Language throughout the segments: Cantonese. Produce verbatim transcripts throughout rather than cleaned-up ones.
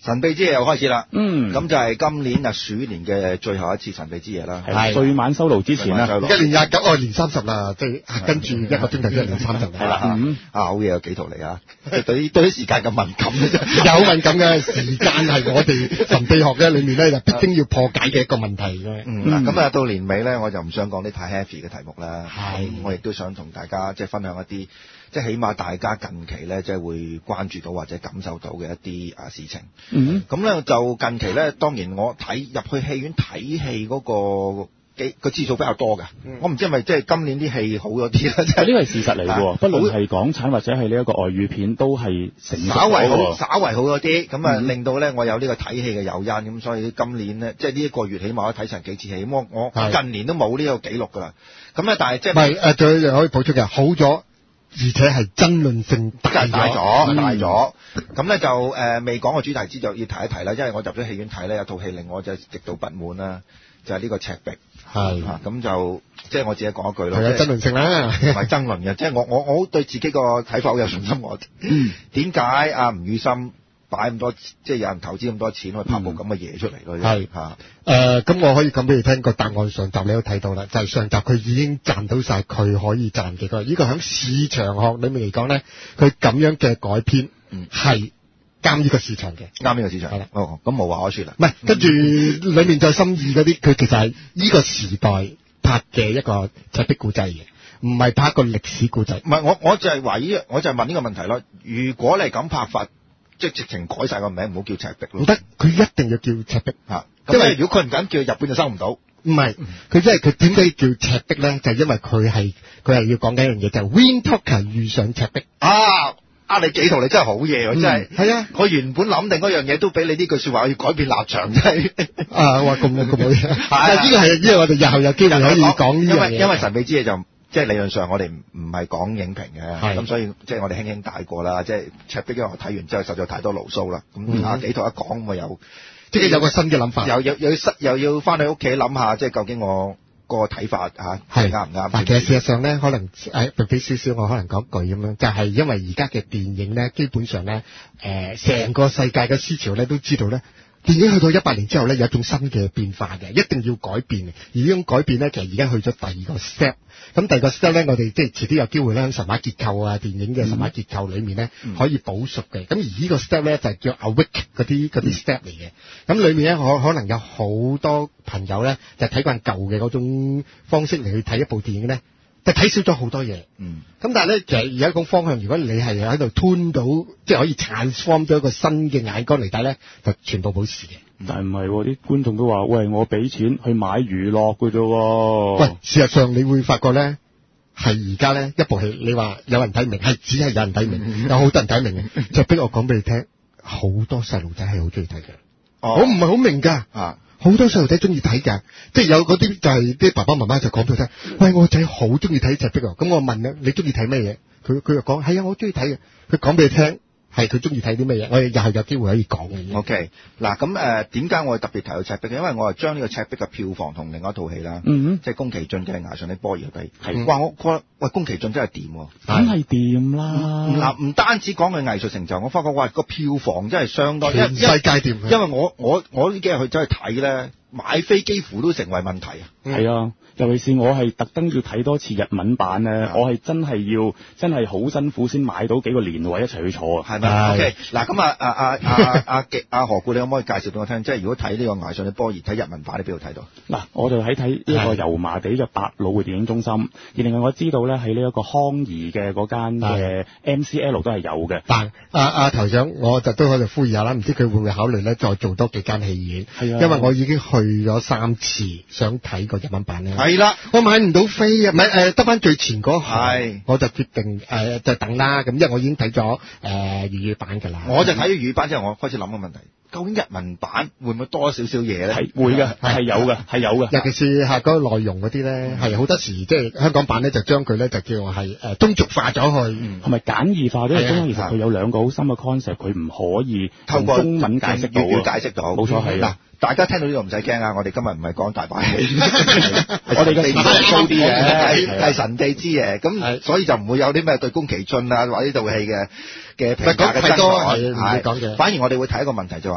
神秘之夜又開始啦， 嗯， 咁就係今年啊鼠年嘅最後一次神秘之夜啦， 係歲晚收爐之前啦， 一年廿九，哦，年三十啦，即係跟住一個鐘頭即係年三十係啦， 嗯， 啊好嘢有幾圖嚟啊，對對啲時間咁敏感嘅啫， 有敏感嘅時間係我哋神秘學嘅裏面咧就必經要破解嘅一個問題嘅。 嗯，嗱咁啊到年尾咧，我就唔想講啲太 heavy 嘅題目啦， 係， 我亦都想同大家即係分享一啲。即係起碼大家近期咧，即係會關注到或者感受到嘅一啲啊事情。 嗯， 咁咧就近期咧，當然我睇入去戲院睇戲嗰個幾個次數比較多嘅。嗯、我唔知係咪即係今年啲戲好咗啲啦。即係呢個係事實嚟嘅，不論係港產或者係呢一個外語片，都係成稍為好，稍為好咗啲。咁啊， 嗯、令到咧我有呢個睇戲嘅誘因，咁所以今年咧，即係呢一個月起碼可以睇成幾次戲。咁我我近年都冇呢個記錄㗎啦。咁咧，但係即係唔係誒？仲有一樣可以補充嘅，好咗。而且係爭論性大咗， 大咗，大咗。咁咧就誒未講個主題之就要提一提啦，因為我入咗戲院睇咧，有套戲令我就極度不滿啦，就係、是、呢個赤壁。 係啊，咁就即係我自己講一句咯。 係有爭論性啦， 唔係爭論嘅，即係我我我對自己個睇法好有信心。我點解阿吳宇森擺咁多，即係有人投資咁多錢去拍部咁嘅嘢出嚟咯？ 係嚇。 誒，咁我可以講俾你聽個答案。上集你都睇到啦，就係、是、上集佢已經賺到晒佢可以賺嘅個。呢個喺市場學裏面嚟講咧，佢咁樣嘅改編係啱呢個市場嘅， 啱呢個市場。 係啦， 哦，咁無話可説啦。 唔係，跟住裏面再心意嗰啲，佢其實係呢個時代拍嘅一個赤壁古仔嘅，唔係拍一個歷史古仔。 唔係，我我就係懷疑，我就係問呢個問題咯。如果你係咁拍法，即係直情改晒個名，唔好叫赤壁咯。 唔得，佢一定要叫赤壁嚇。因為如果佢唔敢叫，日本就收唔到。 唔係，佢即係佢點解叫赤壁咧？就係、是、因為佢係佢係要講緊一樣嘢，就係、是、Windtalker 遇上赤壁。 啊！啊！你幾圖你真係好嘢喎，真係。 係啊！ 我原本諗定嗰樣嘢，都俾你呢句説話，我要改變立場，真係。 啊！哇！咁咁好嘢。係呢個係因為我哋日後有機會可以講呢樣嘢。 因為因為神秘之夜就即係理論上我哋唔唔係講影評嘅，咁所以即係我哋輕輕帶過啦。即係赤壁，因為我睇完之後實在太多牢騷啦。咁啊幾圖一講，咁啊有。 即係有個新嘅諗法， 又又又要又要翻去屋企諗下，即係究竟我個睇法嚇係啱唔啱？ 但其實事實上咧，可能誒俾俾少少我可能講句咁樣，就係、是、因為而家嘅電影咧，基本上咧誒成個世界嘅思潮咧都知道咧，電影去到一百年之後咧有一種新嘅變化嘅，一定要改變嘅。而呢種改變咧，其實而家去咗第二個 step。咁第二個 step 咧，我哋即係遲啲有機會咧喺神話結構啊、電影嘅神話結構裏面咧、嗯、可以補贖嘅。咁而呢個 step 咧就係叫 awake 嗰啲嗰啲 step 嚟嘅。咁裏面咧可可能有好多朋友咧就睇慣舊嘅嗰種方式嚟去睇一部電影咧，就睇少咗好多嘢。嗯。咁但係咧，其實有一種方向，如果你係喺度 tune 到，即係可以 transform 到一個新嘅眼光嚟睇咧，就全部冇事嘅。 但係唔係喎，啲觀眾都話：喂，我俾錢去買娛樂嘅啫喎。 喂，事實上你會發覺咧，係而家咧一部戲，你話有人睇明，係只係有人睇明，嗯、有好多人睇明嘅。就俾我講俾你聽，好多細路仔係好中意睇嘅。哦、我唔係好明㗎。啊。好多細路仔中意睇㗎，即係有嗰啲就係啲爸爸媽媽就講俾佢聽，喂，我仔好中意睇赤壁啊！咁我問咧，你中意睇咩嘢？佢佢就講係啊，我中意睇嘅。佢講俾你聽。係佢中意睇啲乜嘢？我哋日後有機會可以講嘅。 OK，嗱咁誒點解我特別提到赤壁嘅？因為我係將呢個赤壁嘅票房同另外一套戲啦，嗯、即係宮崎駿嘅《崖上的波兒》比。係，哇！我覺得喂宮崎駿真係掂喎， 梗係掂啦。 嗱、嗯，唔單止講佢藝術成就，我發覺哇個票房真係相當， 全世界掂。 因為我我我呢幾日去走去睇咧，買飛幾乎都成為問題啊。 係、嗯、啊。尤其是我係特登要睇多次日文版咧，我係真係要真係好辛苦先買到幾個連位一齊去坐啊！ 係咪 ？OK，嗱咁啊啊啊啊啊啊何故，你可唔可以介紹俾我聽？即係如果睇呢個《崖上的波兒》睇日文版，你邊度睇到？ 嗱，我就喺睇呢個油麻地嘅百老匯電影中心，而另外我知道咧喺呢一個康怡嘅嗰間嘅 M C L 都係有嘅。 但阿阿頭長，我就都喺度呼籲下啦，唔知佢會唔會考慮咧再做多幾間戲院？係啊，因為我已經去咗三次，想睇個日文版咧。係啦，我買唔到飛啊，唔係誒，得翻最前嗰行，我就決定誒、呃、就等啦。咁因為我已經睇咗誒粵語版㗎啦。我就睇咗粵語版之後，我開始諗個問題，究竟日文版會唔會多少少嘢咧？ 係會嘅，係有嘅，係有嘅。 尤其是係嗰個內容嗰啲咧，係好多時即係香港版咧就將佢咧就叫係誒通俗化咗去， 同埋簡易化。因為中央其實佢有兩個好深嘅 concept，佢唔可以透過中文解釋到，粵語解釋到。冇錯係啦。 大家聽到呢度唔使驚啊！我哋今日唔係講大把戲， 我哋嘅時間高啲嘅， 係神秘之夜，咁所以就唔會有啲咩對宮崎駿啊或者呢套戲嘅嘅評價嘅爭議。反而我哋會睇一個問題就話，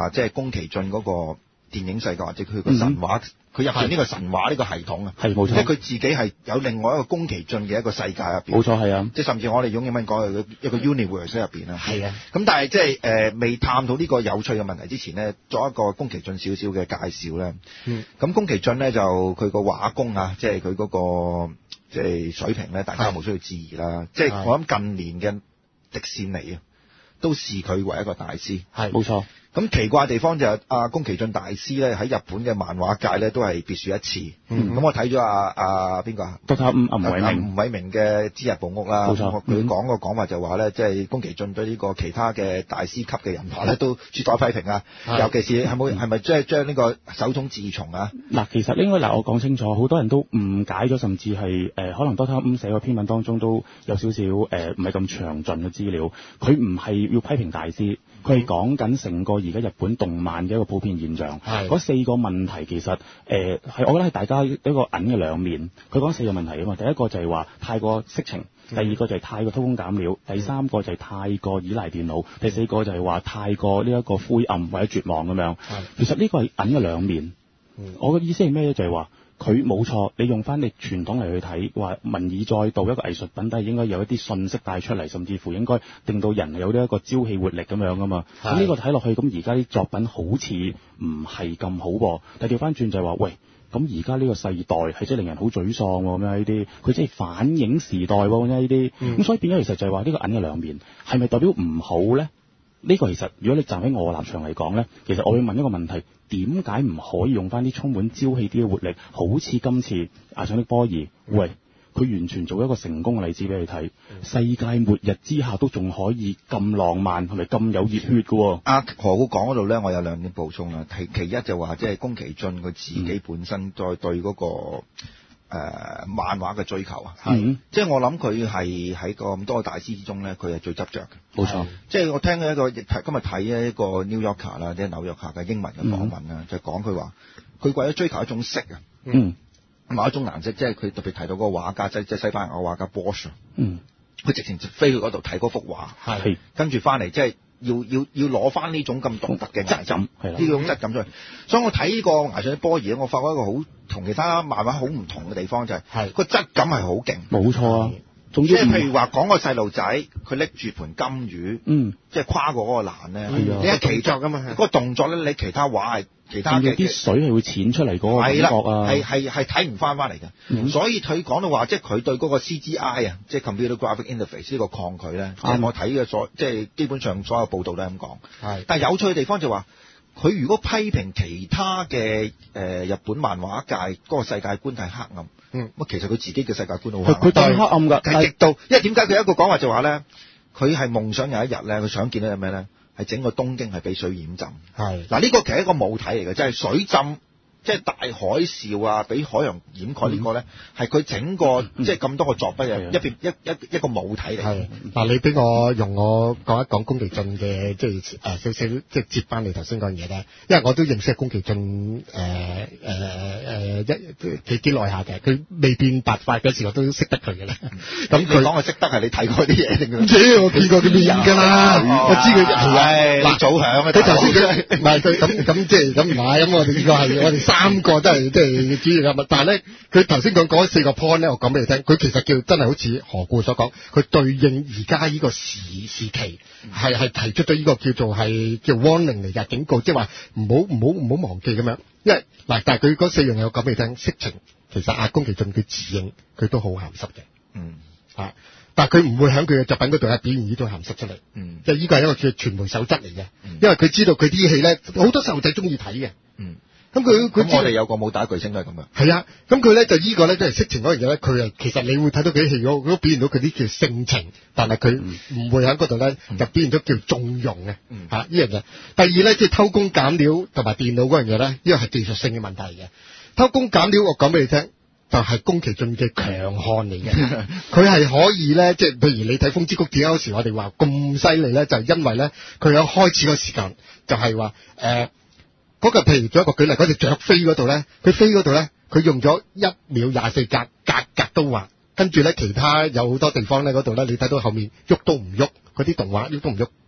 話即係宮崎駿嗰個電影世界或者佢個神話，佢入邊呢個神話呢個系統啊， 係冇錯， 即係佢自己係有另外一個宮崎駿嘅一個世界入邊， 冇錯係啊， 即係甚至我哋用英文講係一個 universe 入邊啦， 係啊， 咁但係即係誒未探討呢個有趣嘅問題之前呢，作一個宮崎駿少少嘅介紹咧， 嗯， 咁宮崎駿咧就佢個畫工啊，即係佢嗰個即係水平咧，大家冇需要置疑啦，即係我諗近年嘅迪士尼啊，都視佢為一個大師， 係冇錯。 咁奇怪嘅地方就係阿宮崎駿大師咧喺日本嘅漫畫界咧都係別樹一幟。咁、嗯、我睇咗阿阿邊個啊？ 都睇吳吳偉明。 吳偉明嘅《知日寶屋》啦， 冇錯。 佢講個講法就話咧，即係宮崎駿對呢個其他嘅大師級嘅人馬咧都絕對批評啊。尤其是係冇係咪即係將呢個手冢治蟲啊？ 嗱，其實應該嗱，我講清楚，好多人都誤解咗，甚至係誒、呃、可能多睇五寫個篇文當中都有少少誒唔係咁詳盡嘅資料。佢唔係要批評大師，佢係講緊成個而家日本動漫嘅一個普遍現象。嗰四個問題其實誒係、呃、我覺得係大家一個銀嘅兩面。佢講四個問題啊嘛，第一個就係話太過色情，第二個就係太過偷工減料，第三個就係太過依賴電腦，第四個就係話太過呢一個灰暗或者絕望咁樣。其實呢個係銀嘅兩面。我嘅意思係咩咧？就係話佢冇錯，你用翻你傳統嚟去睇，話民以載道一個藝術品，都係應該有一啲信息帶出嚟，甚至乎應該令到人有呢一個朝氣活力咁樣噶嘛。咁呢個睇落去，咁而家啲作品好似唔係咁好噃。但係調翻轉就係話，喂，咁而家呢個世代係真係令人好沮喪喎，咁樣呢啲，佢真係反映時代喎，咁樣呢啲。咁、嗯、所以變咗其實就係話呢個銀嘅兩面，係咪代表唔好咧？呢、這個其實如果你站喺我嘅立場嚟講咧，其實我會問一個問題。點解唔可以用翻啲充滿朝氣啲嘅活力？好似今次阿上的波兒，喂，佢完全做一個成功嘅例子俾你睇。世界末日之下都仲可以咁浪漫，係咪咁有熱血嘅？ 阿何故講嗰度咧，我有兩點補充啦。其其一就話即係宮崎駿佢自己本身再對嗰、那個誒、呃、漫畫嘅追求啊，係、嗯、即係我諗佢係喺咁多大師之中咧，佢係最執着嘅。 冇錯， 即係我聽咗一個今日睇一個 New Yorker 啦，即係紐約客嘅英文嘅訪問啦、嗯，就講佢話佢為咗追求一種色啊，嗯，某一種顏色，即係佢特別提到嗰個畫家，即係即係西班牙嘅畫家 Bosch， 嗯，佢直情飛去嗰度睇嗰幅畫，係，跟住翻嚟即係要要要攞翻呢種咁獨特嘅質感，係啦，呢種質感出嚟。所以我睇呢個崖上的波兒，我發覺一個好同其他漫畫好唔同嘅地方就係、是，個質感係好勁，冇錯啊。即係譬如話講個細路仔，佢拎住盤金魚，嗯，即係跨過嗰個欄咧，你係奇作噶嘛？嗰、那個動作咧，你其他畫係其他嘅啲水係會濺出嚟嗰個感覺啊， 係係係睇唔翻翻嚟嘅。嗯、所以佢講到話，即係佢對嗰個 C G I 啊，即係 Computer Graphic Interface 呢個抗拒咧。即係我睇嘅所，即係基本上所有報道都係咁講。係，但係有趣嘅地方就話、是，佢如果批評其他嘅誒、呃、日本漫畫界嗰個世界觀太黑暗。嗯，咁其實佢自己嘅世界觀好黑暗，佢佢黑暗㗎，係極度。因為點解佢有一個講話就話咧，佢係夢想有一日咧，佢想見到係咩咧？係整個東京係俾水淹浸。係嗱，呢個其實係一個母體嚟嘅，即係水浸。即係大海嘯啊，俾海洋掩蓋呢個咧，係、嗯、佢整個、嗯、即係咁多個作品嘅一邊一一一個母體嚟。係嗱，你俾我用我講一講宮崎駿嘅即係誒少少即係接翻你頭先講嘢咧，因為我都認識宮崎駿誒誒誒一幾幾耐下嘅，佢未變白髮嗰時我都識得佢嘅啦。咁佢講佢識得係你睇過啲嘢定？ 唔知我見過佢變㗎啦，我知佢係嗱早響啊！ 佢頭先佢唔係佢咁咁即係咁唔係咁，我哋呢個係我哋三個都係即係主要人物，但係咧佢頭先講嗰四個 point 咧，我講俾你聽，佢其實叫真係好似何故所講，佢對應而家呢個時時期係係提出咗呢個叫做係叫 warning 嚟嘅警告，即係話唔好唔好唔好忘記咁樣，因為嗱，但係佢嗰四樣嘢我講俾你聽，色情其實阿宮崎駿佢自認佢都好鹹濕嘅，嗯啊，但係佢唔會喺佢嘅作品嗰度咧表現呢種鹹濕出嚟，嗯，即係呢個係一個叫傳媒守則嚟嘅，因為佢知道佢啲戲咧好多細路仔中意睇嘅，嗯。咁佢佢我哋有個武打巨星都係咁嘅。 係啊，咁佢咧就依個咧即係色情嗰樣嘢咧，佢係其實你會睇到佢啲戲嗰都表現到佢啲叫性情，但係佢唔會喺嗰度咧就表現咗叫縱容嘅嚇呢樣嘢。第二咧即係偷工減料同埋電腦嗰樣嘢咧，呢個係技術性嘅問題嘅。偷工減料我講俾你聽，就係宮崎駿嘅強項嚟嘅。佢係可以咧，即係譬如你睇《風之谷》點解有時我哋話咁犀利咧，就係因為咧佢有開始嗰時間就係話誒。嗰、那個譬如做一個舉例，嗰隻雀飛嗰度咧，佢飛嗰度咧，佢用咗一秒廿四格，格格都畫，跟住咧其他有好多地方咧嗰度咧，你睇到後面喐都唔喐，嗰啲動畫喐都唔喐，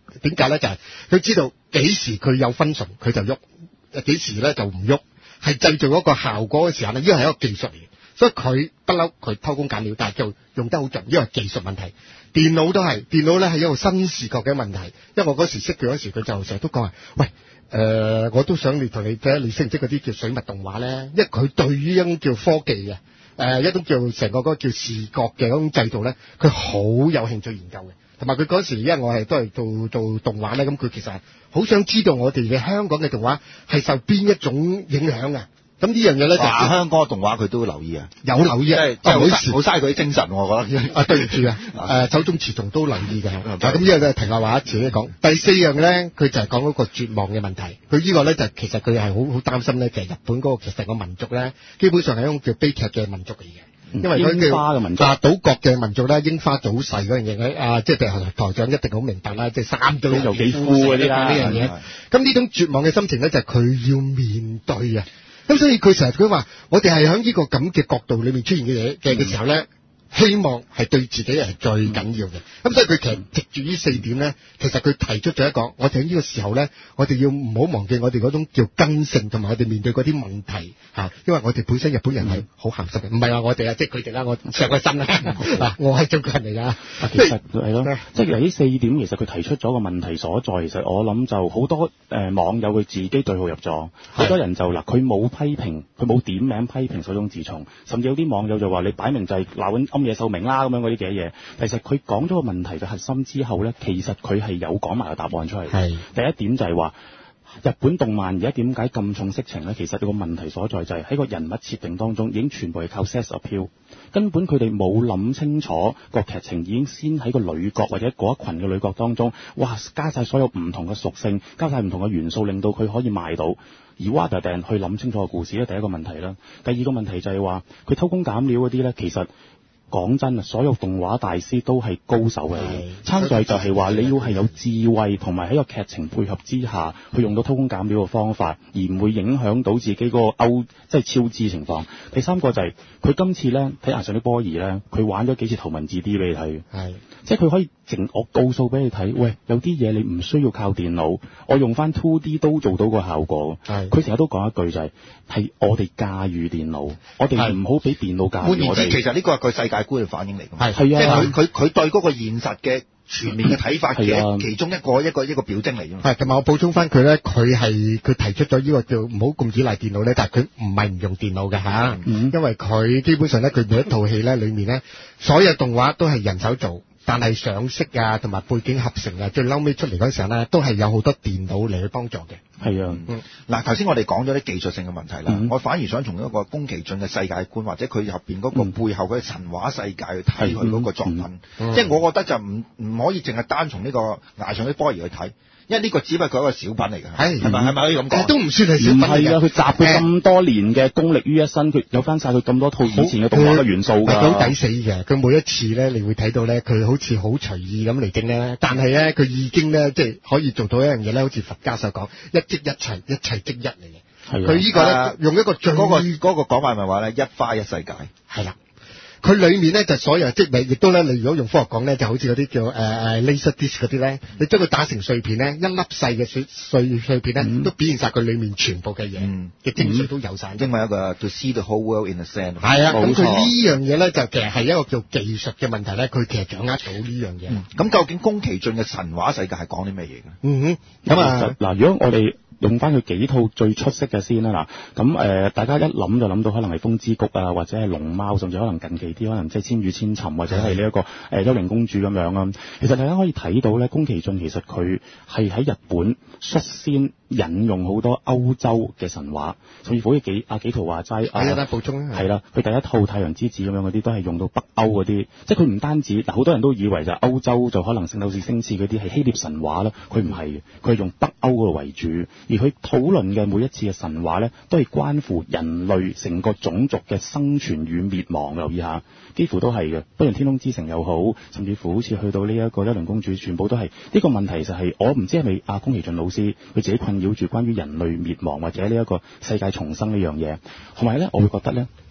點解咧？就係、是、佢知道幾時佢有分純佢就喐，幾時咧就唔喐，係製造一個效果嘅時候咧，呢個係一個技術嚟嘅。所以佢不嬲佢偷工減料，但係就用得好盡，呢個係技術問題。電腦都係，電腦咧係一個新視覺嘅問題。因為我嗰時識佢嗰時，佢就成日都講話，喂，誒、呃，我都想你同你睇下，你識唔識嗰啲叫水墨動畫咧？因為佢對於一種叫科技嘅，誒、呃，一種叫成個嗰個叫視覺嘅嗰種制度咧，佢好有興趣研究嘅。同埋佢嗰時，因為我係都係做做動畫咧，咁佢其實係好想知道我哋嘅香港嘅動畫係受邊一種影響啊！咁呢樣嘢咧就香港嘅動畫佢都會留意啊， 有留意啊， 即係好嘥好嘥佢啲精神，我覺得啊，對唔住啊，誒手中持重都留意嘅。咁呢個就停下話，遲啲講。第四樣咧，佢就係講嗰個絕望嘅問題。佢呢個咧就其實佢係好好擔心咧，其實日本嗰個其實個民族咧，基本上係一種叫悲劇嘅民族嚟嘅。因為佢櫻花嘅民族啊，島國嘅民族咧，櫻花早逝嗰樣嘢咧，啊，即係譬如台長一定好明白啦，即係三對又幾枯嗰啲啦呢樣嘢。咁呢種絕望嘅心情咧，就係佢要面對啊。咁所以佢成日佢話，我哋係喺呢個咁嘅角度裏面出現嘅嘢嘅嘅時候咧，希望係對自己係最緊要嘅。咁所以佢其實藉住呢四點咧，其實佢提出咗一個，我哋喺呢個時候咧，我哋要唔好忘記我哋嗰種叫根性，同埋我哋面對嗰啲問題嚇。因為我哋本身日本人係好鹹濕嘅，唔係話我哋啊，即係佢哋啦，我上個身啦，嗱，我係中國人嚟㗎。 其實係咯，即係呢四點，其實佢提出咗個問題所在。其實我諗就好多誒、呃、網友佢自己對號入座，好多人就嗱，佢冇批評，佢冇點名批評手冢治蟲，甚至有啲網友就話你擺明就係鬧緊庵野秀明啦咁樣嗰啲嘅嘢。其實佢講咗個問題嘅核心之後咧，其實佢係有講埋個答案出嚟。係第一點就係話，日本動漫而家點解咁重色情咧？其實個問題所在就係喺個人物設定當中，已經全部係靠 sex appeal，根本佢哋冇諗清楚個劇情，已經先喺個女角或者嗰一群嘅女角當中，哇，加晒所有唔同嘅屬性，加晒唔同嘅元素，令到佢可以賣到。而 Wada 去諗清楚個故事咧，第一個問題啦。第二個問題就係話，佢偷工減料嗰啲咧，其實講真啊，所有動畫大師都係高手嚟嘅，參賽就係話你要係有智慧，同埋喺個劇情配合之下，去用到偷工減料嘅方法，而唔會影響到自己嗰個歐即係超支情況。第三個就係、是、佢今次咧睇崖上啲波兒咧，佢玩咗幾次頭文字 D 俾你睇，係即係佢可以淨我告訴俾你睇，喂，有啲嘢你唔需要靠電腦，我用翻 two D 都做到個效果。係佢成日都講一句就係、是、係我哋駕馭電腦，我哋唔好俾電腦駕馭我哋。 其實呢個係佢世界觀嘅反應嚟㗎嘛， 係係啊，即係佢佢佢對嗰個現實嘅全面嘅睇法嘅其中一個一個一個表徵嚟㗎嘛。係，同埋我補充翻佢咧，佢係佢提出咗呢個叫唔好咁依賴電腦咧，但係佢唔係唔用電腦嘅嚇，嗯、因為佢基本上咧，佢每一套戲咧裡面咧，所有動畫都係人手做。但係上色啊，同埋背景合成啊，最嬲尾出嚟嗰陣時候咧，都係有好多電腦嚟去幫助嘅。係啊，嗯，嗱，頭先我哋講咗啲技術性嘅問題啦，嗯、我反而想從一個宮崎駿嘅世界觀，或者佢入邊嗰個背後嘅神話世界去睇佢嗰個作品。嗯、即係我覺得就唔唔可以淨係單從呢個崖上啲波兒去睇。因為呢個只不過係一個小品嚟嘅，係係咪係咪可以咁講？都唔算係小品嚟嘅。唔係啊，佢集佢咁多年嘅功力於一身，佢有翻晒佢咁多套以前嘅動畫嘅元素㗎。係好抵死嘅，佢每一次咧，你會睇到咧，佢好似好隨意咁嚟整咧，但係咧，佢已經咧，即係可以做到一樣嘢咧，好似佛家所講，一即一齊，一齊即一嚟嘅。係佢呢個咧、啊、用一個最嗰、那個嗰、那個講法咪話咧，一花一世界。係啦。佢裏面咧就所有即係亦都咧，你如果用科學講咧，就好似嗰啲叫誒誒、呃、laser disc 嗰啲咧，你將佢打成碎片咧，一粒細嘅碎碎碎片咧，嗯、都表現晒佢裏面全部嘅嘢嘅精髓都有晒。因為一個 to see the whole world in a sense。係啊，咁佢呢樣嘢咧就其實係一個叫技術嘅問題咧，佢其實掌握到呢樣嘢。咁、嗯、究竟宮崎駿嘅神話世界係講啲咩嘢嘅？嗯哼，咁啊嗱，如果我哋用翻佢幾套最出色嘅先啦，嗱，咁、呃、誒，大家一諗就諗到可能係風之谷啊，或者係龍貓，甚至可能近期啲可能即係千與千尋，或者係呢一個誒、呃、幽靈公主咁樣啊。其實大家可以睇到咧，宮崎駿其實佢係喺日本率先引用好多歐洲嘅神話，甚至乎好似幾阿幾圖話齋，係啊，補充係啦，佢第一套太陽之子咁樣嗰啲都係用到北歐嗰啲，即係佢唔單止嗱，好多人都以為就歐洲就可能聖鬥士星矢嗰啲係希臘神話啦，佢唔係嘅，佢係用北歐嗰度為主。而佢討論嘅每一次嘅神話咧，都係關乎人類成個種族嘅生存與滅亡。留意下，幾乎都係嘅。不論天空之城又好，甚至乎好似去到呢一個幽靈公主，全部都係呢、這個問題就係、是、我唔知係咪阿宮崎駿老師佢自己困擾住關於人類滅亡或者呢一個世界重生呢樣嘢。同埋咧，我會覺得咧，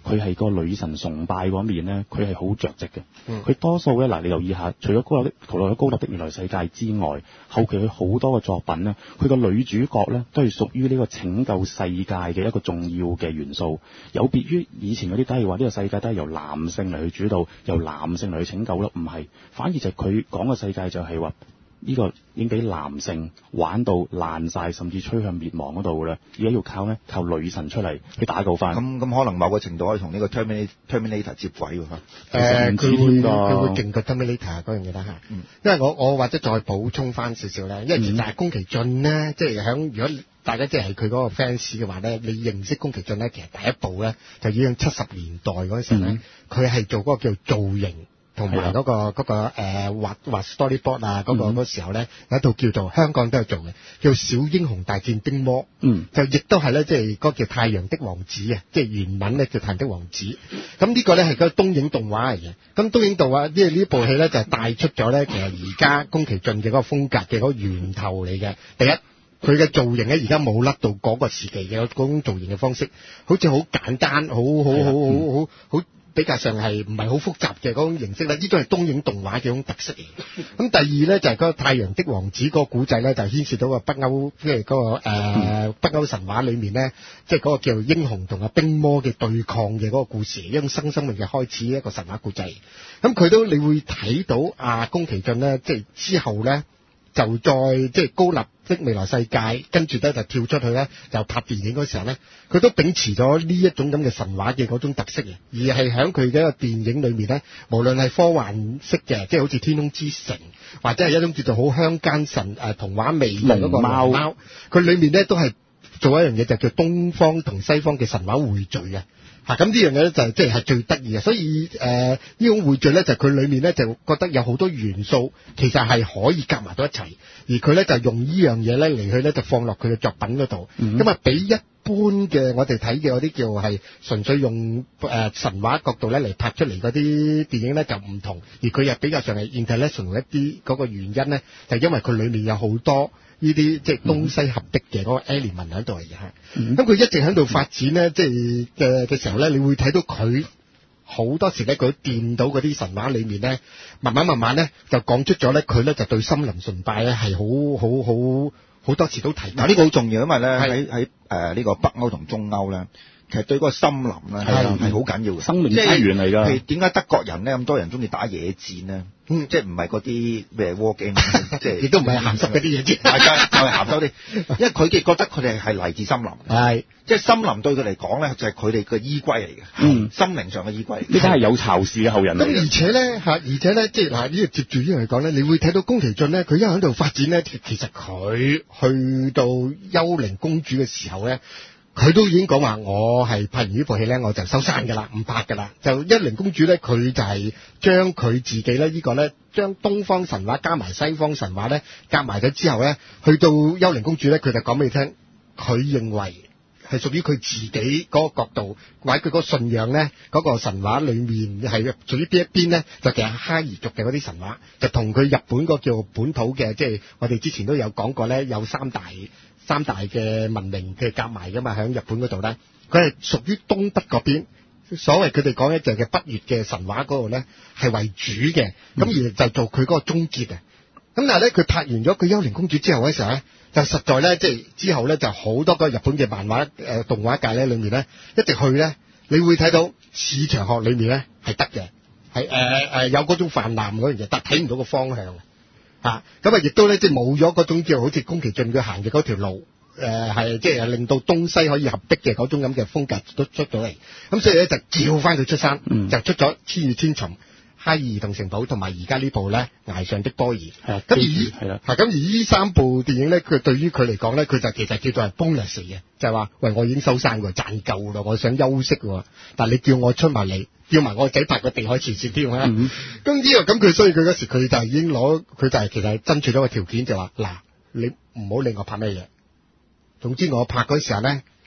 佢係個女神崇拜嗰面咧，佢係好着跡嘅。佢、 嗯、多數咧嗱，你留意下，除咗高立的除咗高立的未來世界之外，後期佢好多嘅作品咧，佢個女主角咧都係屬於呢個拯救世界嘅一個重要嘅元素，有別於以前嗰啲都係話呢個世界都係由男性嚟去主導，由男性嚟去拯救咯，唔係，反而就係佢講嘅世界就係話。呢、這個已經俾男性玩到爛晒，甚至趨向滅亡嗰度啦。而家要靠咧，靠女神出嚟去打救翻。 咁咁可能某個程度可以同呢個 Terminator Terminator 接軌喎。 誒，佢會佢會勁過 Terminator 嗰樣嘢啦嚇。嗯。因為我我或者再補充翻少少咧，因為其實宮崎駿咧，即係響如果大家即係佢嗰個 fans 嘅話咧，你認識宮崎駿咧，其實第一部咧就已經七十年代嗰陣時咧，佢、嗯、係做嗰個叫造型。同埋嗰個嗰、那個誒、呃、畫畫 storyboard 啊，嗰、那個嗰、嗯、時候咧有一套叫做香港都有做嘅，叫《小英雄大戰丁魔》，嗯，就亦都係咧，即係嗰個叫太陽的王子啊，即係原文咧叫太陽的王子。咁呢個咧係個東映動畫嚟嘅。咁東映動畫即係呢部戲咧就係帶出咗咧，其實而家宮崎駿嘅嗰個風格嘅嗰個源頭嚟嘅。第一，佢嘅造型咧而家冇甩到嗰個時期嘅嗰種造型嘅方式，好似好簡單，好好好好好好。比較上係唔係好複雜嘅嗰種形式咧，呢種係東映動畫嘅種特色嚟。咁第二咧就係、是、嗰個太陽的王子嗰個古仔咧，就牽涉到個北歐即係嗰個誒、呃、北歐神話裏面咧，即係嗰個叫做英雄同阿冰魔嘅對抗嘅嗰個故事，一種新生命嘅開始，一個神話故仔。咁佢都你會睇到阿宮崎駿咧，即係之後咧就再即係高立的未來世界，跟住咧就跳出去咧，就拍電影嗰時候咧，佢都秉持咗呢一種咁嘅神話嘅嗰種特色嘅，而係喺佢嘅一個電影裏面咧，無論係科幻式嘅，即係好似《天空之城》，或者係一種叫做好鄉間神誒、呃、童話味嘅嗰個貓貓，佢裏面咧都係做一樣嘢，就叫東方同西方嘅神話匯聚啊！嚇，咁呢樣嘢咧就即係係最得意嘅，所以誒呢、呃、種匯聚咧就佢、是、裏面咧就覺得有好多元素其實係可以夾埋到一齊，而佢咧就用呢樣嘢咧嚟去咧就放落佢嘅作品嗰度，咁啊比一般嘅我哋睇嘅嗰啲叫係純粹用誒、呃、神話角度咧嚟拍出嚟嗰啲電影咧就唔同，而佢又比較上係 international 一啲，嗰個原因咧就因為佢裏面有好多呢啲即係東西合璧嘅嗰個 element 喺度嚟嘅嚇，咁佢、嗯、一直喺度發展咧，即係嘅嘅時候咧，你會睇到佢好多時咧，佢掂到嗰啲神話裏面咧，慢慢慢慢咧就講出咗咧，佢咧就對森林崇拜咧係好好好好多時都提。嗱呢個好重要，因為咧喺喺誒呢個北歐同中歐咧，其實對嗰個森林咧係係好緊要嘅，生命資源嚟㗎。譬如點解德國人咧咁多人中意打野戰咧？嗯，即係唔係嗰啲咩 war game， 即係亦都唔係鹹濕嗰啲嘢啫，大家就係鹹濕啲，因為佢哋覺得佢哋係嚟自森林，係即係森林對佢嚟講咧就係佢哋嘅依歸嚟嘅，嗯，心靈上嘅依歸。呢啲係有巢氏嘅後人嚟嘅。咁而且咧嚇，而且咧即係嗱呢個接住呢樣嚟講咧，你會睇到宮崎駿咧，佢一喺度發展咧，其實佢去到幽靈公主嘅時候咧。佢都已經講話，我係拍完呢部戲咧，我就收山㗎啦，唔拍㗎啦。就幽靈公主咧，佢就係將佢自己咧呢個咧，將東方神話加埋西方神話咧，夾埋咗之後咧，去到幽靈公主咧，佢就講俾你聽，佢認為係屬於佢自己嗰個角度，或者佢嗰個信仰咧，嗰個神話裡面係屬於邊一邊咧，就其實哈兒族嘅嗰啲神話，就同佢日本個叫本土嘅，即係我哋之前都有講過咧，有三大。三大嘅文明嘅夾埋㗎嘛，喺日本嗰度咧，佢係屬於東北嗰邊，所謂佢哋講咧就係北越嘅神話嗰度咧係為主嘅，咁、嗯、而就做佢嗰個終結啊。咁但係咧，佢拍完咗佢幽靈公主之後嘅時候咧，就實在咧即係之後咧就好多個日本嘅漫畫誒、呃、動畫界咧裏面咧一直去咧，你會睇到市場學裏面咧係得嘅，係誒誒有嗰種泛濫嗰樣嘢，但睇唔到個方向。啊，咁啊，亦都咧，即係冇咗嗰種叫好似宮崎駿佢行嘅嗰條路，誒係即係令到東西可以合璧嘅嗰種咁嘅風格都出到嚟，咁所以咧就叫翻佢出山，嗯、就出咗《千與千尋》、《哈爾移動城堡》同埋而家呢部咧《崖上的波兒》。係咁而係啦，咁而呢三部電影咧，佢對於佢嚟講咧，佢就其實叫做係 bonus 嘅，就係話喂，我已經收山喎，賺夠啦，我想休息喎，但係你叫我出埋嚟。叫埋我仔拍個地海傳說添啊！咁呢個咁佢，所以佢嗰時佢就已經攞，佢就係其實爭取咗個條件，就話嗱，你唔好理我拍咩嘢，總之我拍嗰時候咧，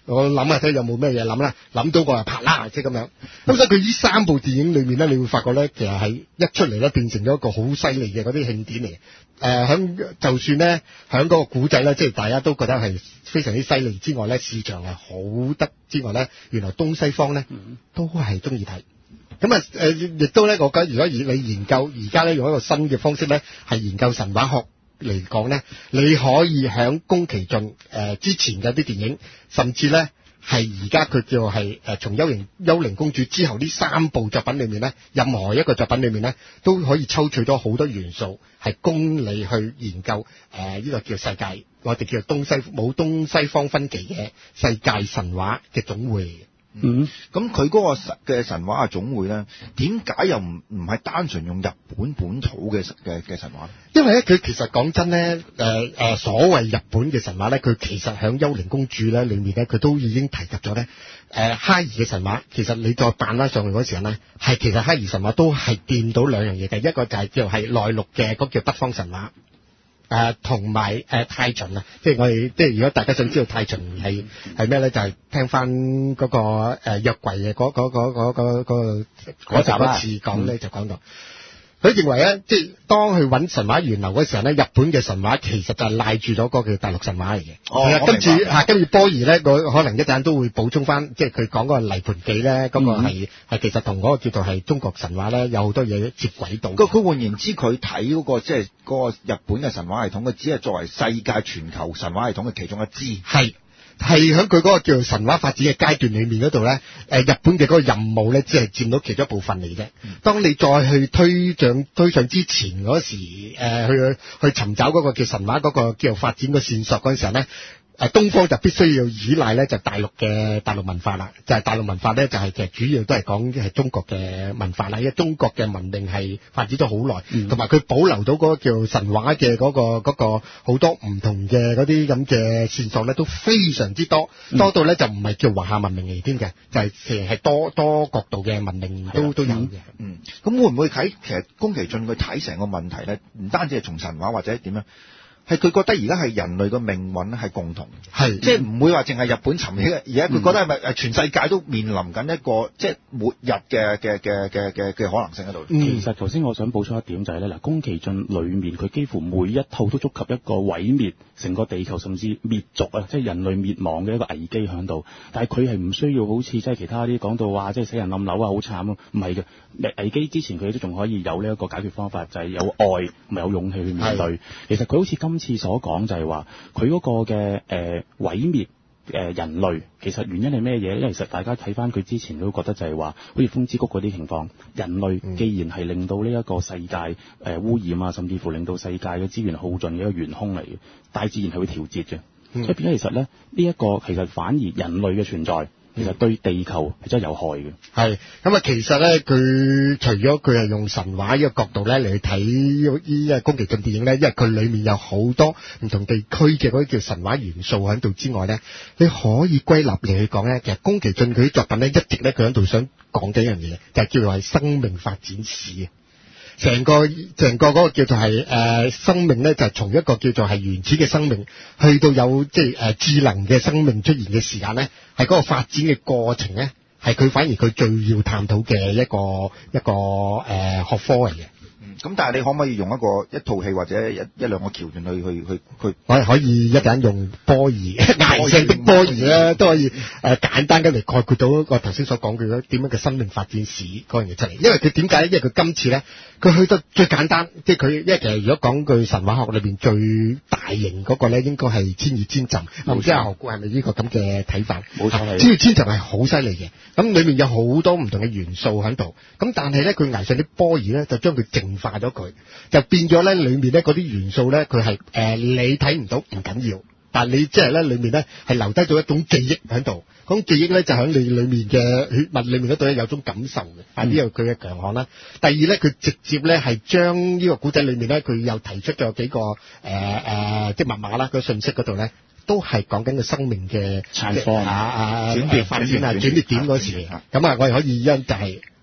我諗下睇有冇咩嘢諗啦，諗到我就拍啦，即係咁樣。咁所以佢呢三部電影裏面咧，你會發覺咧，其實係一出嚟咧，變成咗一個好犀利嘅嗰啲慶典嚟。誒、呃，響就算咧，響嗰個古仔咧，即係大家都覺得係非常之犀利之外咧，市場係好得之外咧，原來東西方咧都係中意睇。咁啊誒，亦都咧，我覺得如果以你研究而家咧用一個新嘅方式咧，係研究神話學嚟講咧，你可以喺宮崎駿誒、呃、之前嘅啲電影，甚至咧係而家佢叫係誒從幽靈幽靈公主之後呢三部作品裏面咧，任何一個作品裏面咧都可以抽取到好多元素，係供你去研究誒呢、呃這個叫世界，我哋叫做東西冇東西方分歧嘅世界神話嘅總會。 嗯，咁佢嗰個神嘅神話嘅總會咧，點解又唔唔係單純用日本本土嘅嘅嘅神話？ 因為咧，佢其實講真咧，誒、呃、誒、呃，所謂日本嘅神話咧，佢其實響幽靈公主咧裏面咧，佢都已經提及咗咧。誒、呃，哈爾嘅神話，其實你再扮翻上去嗰時候咧，係其實哈爾神話都係掂到兩樣嘢嘅，一個就係叫係內陸嘅嗰叫北方神話。誒同埋誒太秦啊，即係我哋即係如果大家想知道太秦係係咩咧，就係、是、聽翻嗰、那個誒、呃、約櫃嘅嗰嗰嗰嗰嗰嗰嗰集一次講咧，就講到佢認為咧，即係當去揾神話源流嗰時候咧，日本嘅神話其實就係賴住咗個叫大陸神話嚟嘅。 哦， 跟住嚇，跟住波兒咧，我可能一陣都會補充翻，即係佢講嗰個泥盆紀咧，嗰、那個係係、嗯、其實同嗰個叫做係中國神話咧，有好多嘢接軌到。 佢佢換言之，佢睇嗰個即係嗰個日本嘅神話系統，佢只係作為世界全球神話系統嘅其中一支。 係。係喺佢嗰個叫做神話發展嘅階段裏面嗰度咧，誒日本嘅嗰個任務咧，只係佔到其中一部分嚟啫。當你再去推上推上之前嗰時，誒、呃、去去尋找嗰個叫神話嗰個叫做發展嘅線索嗰陣時候咧。誒東方就必須要依賴咧，就大陸嘅大陸文化啦，就係、是、大陸文化咧，就係、是、其實主要都係講係中國嘅文化啦，因為中國嘅文明係發展咗好耐，同埋佢保留到嗰個叫神話嘅嗰、那個嗰、那個好多唔同嘅嗰啲咁嘅線索咧，都非常之多，多到咧就唔係叫華夏文明嚟添嘅，就係成係多多角度嘅文明都都有嘅。 嗯，咁、嗯、會唔會睇其實宮崎駿佢睇成個問題咧，唔單止係從神話或者點樣？係佢覺得而家係人類嘅命運係共同，係即係唔會話淨係日本沉起嘅，而家佢覺得係咪誒全世界都面臨緊一個即係末日嘅嘅嘅嘅嘅嘅可能性喺度？ 其實頭先我想補充一點就係咧，嗱，宮崎駿裡面佢幾乎每一套都觸及一個毀滅成個地球甚至滅族啊，即係人類滅亡嘅一個危機喺度。但係佢係唔需要好似即係其他啲講到話即係死人冧樓啊好慘啊，唔係嘅。危機之前佢都仲可以有呢一個解決方法，就係、是、有愛同埋有勇氣去面對。其實佢好似今次所講就係話佢嗰個嘅誒、呃、毀滅誒、呃、人類，其實原因係咩嘢？因為其實大家睇翻佢之前都覺得就係話，好似風之谷嗰啲情況，人類既然係令到呢一個世界誒、呃、污染啊，甚至乎令到世界嘅資源耗盡嘅一個元兇嚟嘅，大自然係會調節嘅、嗯。所以變咗其實咧，呢、這、一個其實反而人類嘅存在。其實對地球係真係有害嘅。係咁啊，其實咧，佢除咗佢係用神話呢個角度咧嚟去睇呢個宮崎駿電影咧，因為佢裏面有好多唔同地區嘅嗰啲叫神話元素喺度之外咧，你可以歸納嚟去講咧，其實宮崎駿佢啲作品咧，一直咧佢喺度想講幾樣嘢，就係、是、叫做係生命發展史啊。成個成個嗰個叫做係誒、呃、生命咧，就係、是、從一個叫做係原始嘅生命，去到有即係誒智能嘅生命出現嘅時間咧，係嗰個發展嘅過程咧，係佢反而佢最要探討嘅一個一個誒、呃、學科嚟嘅。 咁、嗯、但係你可唔可以用一個一套戲或者一一兩個橋段去去去去？ 我係可以一陣用波兒顏色的波兒咧，都可以誒、呃、簡單咁嚟概括到我頭先所講嘅點樣嘅生命發展史嗰樣嘢出嚟。因為佢點解？因為佢今次咧，佢去得最簡單，即係佢因為其實如果講句神話學裏邊最大型嗰個咧，應該係千與千尋。我唔知阿何故係咪呢個咁嘅睇法？冇錯，千與千尋係好犀利嘅。咁裏面有好多唔同嘅元素喺度。咁但係咧，佢崖上啲波兒咧，就將佢淨化咗佢，就變咗咧，裏面咧嗰啲元素咧，佢係誒你睇唔到唔緊要，但係你即係咧裏面咧係留低咗一種記憶喺度，嗰種記憶咧就喺你裏面嘅血脈裏面嗰度咧有種感受嘅，啊呢個佢嘅強項啦。第二咧，佢直接咧係將呢個古仔裏面咧，佢又提出咗幾個誒誒、呃、即係密碼啦，個信息嗰度咧都係講緊個生命嘅產科啊啊轉變發展啊轉捩點嗰時，咁啊我哋可以因就係、是。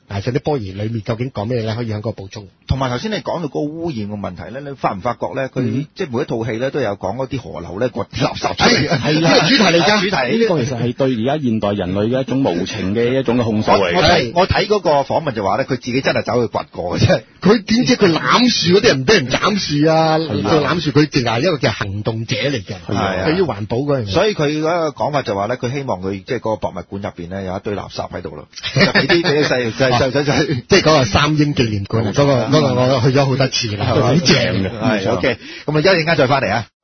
崖上啲波兒裏面究竟講咩咧？可以喺嗰個補充。 同埋頭先你講到嗰個污染嘅問題咧，你發唔發覺咧？佢、嗯、即係每一套戲咧都有講嗰啲河流咧，掘啲垃圾出嚟。 係啦，主題嚟㗎，主題。呢個其實係對而家現代人類嘅一種無情嘅一種嘅控訴嚟。 我睇我睇嗰個訪問就話咧，佢自己真係走去掘過嘅啫。 佢點知佢攬樹嗰啲人唔俾人斬樹啊？佢攬樹，佢淨係一個叫行動者嚟嘅。係啊，對於環保嗰樣。 所以佢嗰個講法就話咧，佢希望佢即係嗰個博物館入邊咧有一堆垃圾喺度咯，俾啲俾啲細細細細細， 即係嗰個三英紀念館嗰個嗰個我去咗好多次啦，好正嘅。 係 OK，咁啊一陣間再翻嚟啊。